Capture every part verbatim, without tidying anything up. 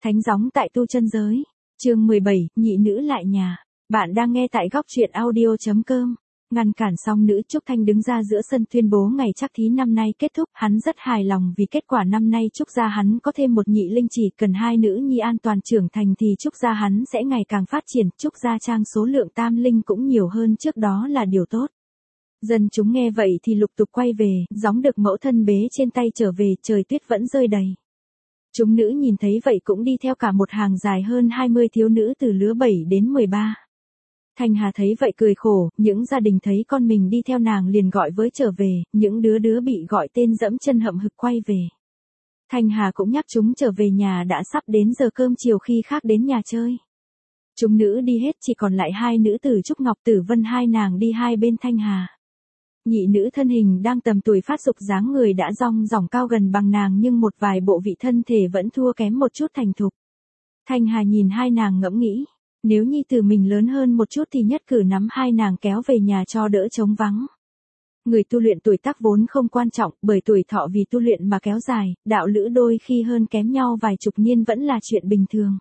Thánh gióng tại tu chân giới. Chương mười bảy, nhị nữ lại nhà. Bạn đang nghe tại góc truyện audio.com. Ngăn cản xong nữ Trúc Thanh đứng ra giữa sân tuyên bố ngày trắc thí năm nay kết thúc. Hắn rất hài lòng vì kết quả năm nay Trúc gia hắn có thêm một nhị linh, chỉ cần hai nữ nhi an toàn trưởng thành thì Trúc gia hắn sẽ ngày càng phát triển. Trúc gia trang số lượng tam linh cũng nhiều hơn trước đó là điều tốt. Dân chúng nghe vậy thì lục tục quay về, gióng được mẫu thân bế trên tay trở về, trời tuyết vẫn rơi đầy. Chúng nữ nhìn thấy vậy cũng đi theo cả một hàng dài hơn hai mươi thiếu nữ từ lứa bảy đến mười ba. Thanh Hà thấy vậy cười khổ, những gia đình thấy con mình đi theo nàng liền gọi với trở về, những đứa đứa bị gọi tên dẫm chân hậm hực quay về. Thanh Hà cũng nhắc chúng trở về nhà, đã sắp đến giờ cơm chiều khi khác đến nhà chơi. Chúng nữ đi hết, chỉ còn lại hai nữ tử Trúc Ngọc Tử Vân, hai nàng đi hai bên Thanh Hà. Nhị nữ thân hình đang tầm tuổi phát dục, dáng người đã rong ròng cao gần bằng nàng nhưng một vài bộ vị thân thể vẫn thua kém một chút thành thục. Thanh Hà nhìn hai nàng ngẫm nghĩ, nếu nhi tử mình lớn hơn một chút thì nhất cử nắm hai nàng kéo về nhà cho đỡ trống vắng. Người tu luyện tuổi tác vốn không quan trọng, bởi tuổi thọ vì tu luyện mà kéo dài, đạo lữ đôi khi hơn kém nhau vài chục niên vẫn là chuyện bình thường.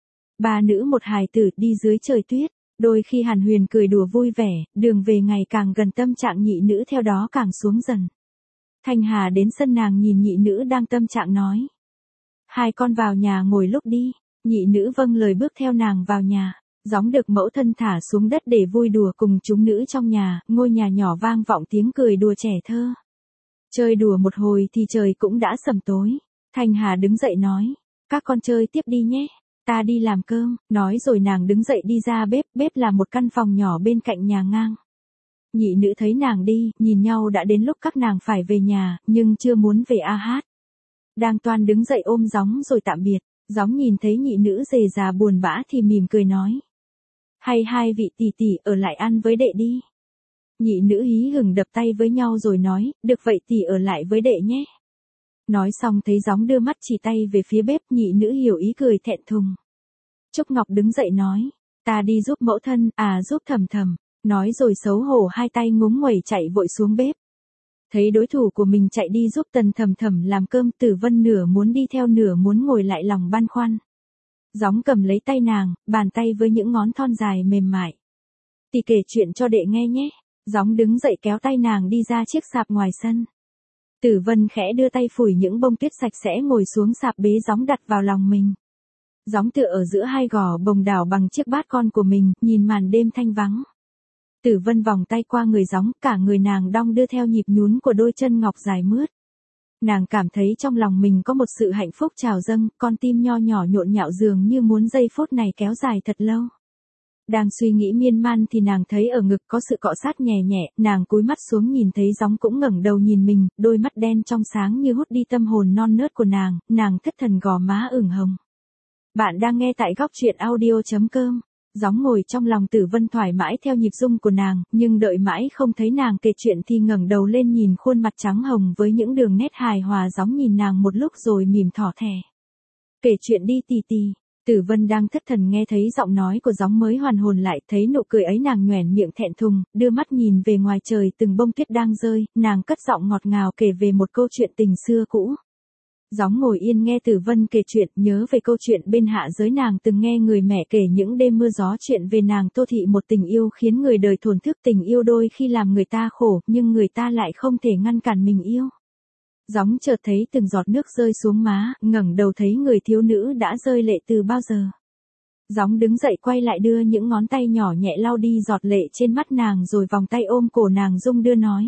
Ba nữ một hài tử đi dưới trời tuyết. Đôi khi hàn huyền cười đùa vui vẻ, đường về ngày càng gần, tâm trạng nhị nữ theo đó càng xuống dần. Thanh Hà đến sân nàng nhìn nhị nữ đang tâm trạng nói. Hai con vào nhà ngồi lúc đi. Nhị nữ vâng lời bước theo nàng vào nhà. Gióng được mẫu thân thả xuống đất để vui đùa cùng chúng nữ trong nhà, ngôi nhà nhỏ vang vọng tiếng cười đùa trẻ thơ. Chơi đùa một hồi thì trời cũng đã sầm tối. Thanh Hà đứng dậy nói, các con chơi tiếp đi nhé. Ta đi làm cơm, nói rồi nàng đứng dậy đi ra bếp, bếp là một căn phòng nhỏ bên cạnh nhà ngang. Nhị nữ thấy nàng đi, nhìn nhau đã đến lúc các nàng phải về nhà, nhưng chưa muốn về a hát. Đang toan đứng dậy ôm gióng rồi tạm biệt, gióng nhìn thấy nhị nữ rề rà buồn bã thì mỉm cười nói. Hay hai vị tỷ tỷ ở lại ăn với đệ đi. Nhị nữ hí hửng đập tay với nhau rồi nói, được vậy tỷ ở lại với đệ nhé. Nói xong thấy gióng đưa mắt chỉ tay về phía bếp, nhị nữ hiểu ý cười thẹn thùng. Trúc Ngọc đứng dậy nói, ta đi giúp mẫu thân, à giúp Thầm Thầm, nói rồi xấu hổ hai tay ngúng nguẩy chạy vội xuống bếp. Thấy đối thủ của mình chạy đi giúp Tần Thầm Thầm làm cơm, Tử Vân nửa muốn đi theo nửa muốn ngồi lại lòng băn khoăn. Gióng cầm lấy tay nàng, bàn tay với những ngón thon dài mềm mại. Tỷ kể chuyện cho đệ nghe nhé. Gióng đứng dậy kéo tay nàng đi ra chiếc sạp ngoài sân. Tử Vân khẽ đưa tay phủi những bông tuyết sạch sẽ, ngồi xuống sạp bế gióng đặt vào lòng mình. Gióng tựa ở giữa hai gò bồng đảo bằng chiếc bát con của mình, nhìn màn đêm thanh vắng. Tử Vân vòng tay qua người gióng, cả người nàng đong đưa theo nhịp nhún của đôi chân ngọc dài mướt. Nàng cảm thấy trong lòng mình có một sự hạnh phúc trào dâng, con tim nho nhỏ nhộn nhạo dường như muốn giây phút này kéo dài thật lâu. Đang suy nghĩ miên man thì nàng thấy ở ngực có sự cọ sát nhẹ nhẹ, nàng cúi mắt xuống nhìn thấy gióng cũng ngẩng đầu nhìn mình, đôi mắt đen trong sáng như hút đi tâm hồn non nớt của nàng, nàng thất thần gò má ửng hồng. Bạn đang nghe tại góc truyện audio.com. Gióng ngồi trong lòng Tử Vân thoải mái theo nhịp rung của nàng, nhưng đợi mãi không thấy nàng kể chuyện thì ngẩng đầu lên nhìn khuôn mặt trắng hồng với những đường nét hài hòa. Gióng nhìn nàng một lúc rồi mỉm thỏ thẻ. Kể chuyện đi tì tì. Tử Vân đang thất thần nghe thấy giọng nói của gióng mới hoàn hồn lại, thấy nụ cười ấy nàng nhoẻn miệng thẹn thùng, đưa mắt nhìn về ngoài trời từng bông tuyết đang rơi, nàng cất giọng ngọt ngào kể về một câu chuyện tình xưa cũ. Gióng ngồi yên nghe Tử Vân kể chuyện, nhớ về câu chuyện bên hạ giới nàng từng nghe người mẹ kể những đêm mưa gió, chuyện về nàng tô thị một tình yêu khiến người đời thổn thức. Tình yêu đôi khi làm người ta khổ, nhưng người ta lại không thể ngăn cản mình yêu. Gióng chợt thấy từng giọt nước rơi xuống má, ngẩng đầu thấy người thiếu nữ đã rơi lệ từ bao giờ. Gióng đứng dậy quay lại đưa những ngón tay nhỏ nhẹ lau đi giọt lệ trên mắt nàng rồi vòng tay ôm cổ nàng rung đưa nói.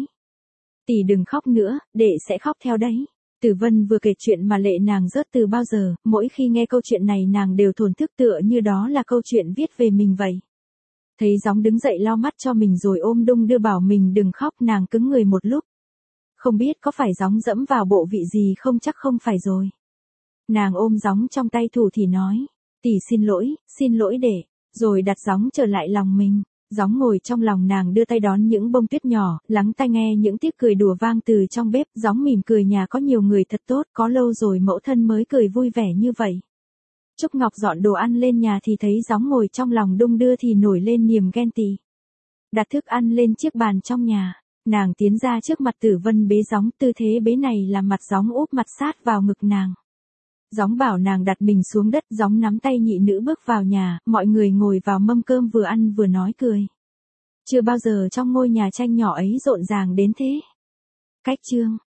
Tỷ đừng khóc nữa, đệ sẽ khóc theo đấy. Tử Vân vừa kể chuyện mà lệ nàng rớt từ bao giờ, mỗi khi nghe câu chuyện này nàng đều thổn thức tựa như đó là câu chuyện viết về mình vậy. Thấy gióng đứng dậy lau mắt cho mình rồi ôm đung đưa bảo mình đừng khóc, nàng cứng người một lúc. Không biết có phải gióng dẫm vào bộ vị gì không, chắc không phải rồi. Nàng ôm gióng trong tay thủ thì nói, tỷ xin lỗi, xin lỗi đệ, rồi đặt gióng trở lại lòng mình. Gióng ngồi trong lòng nàng đưa tay đón những bông tuyết nhỏ, lắng tai nghe những tiếng cười đùa vang từ trong bếp. Gióng mỉm cười, nhà có nhiều người thật tốt, có lâu rồi mẫu thân mới cười vui vẻ như vậy. Trúc Ngọc dọn đồ ăn lên nhà thì thấy gióng ngồi trong lòng đung đưa thì nổi lên niềm ghen tị. Đặt thức ăn lên chiếc bàn trong nhà, nàng tiến ra trước mặt Tử Vân bế gióng, tư thế bế này làm mặt gióng úp mặt sát vào ngực nàng. Gióng bảo nàng đặt mình xuống đất, gióng nắm tay nhị nữ bước vào nhà, mọi người ngồi vào mâm cơm vừa ăn vừa nói cười. Chưa bao giờ trong ngôi nhà tranh nhỏ ấy rộn ràng đến thế. Cách chương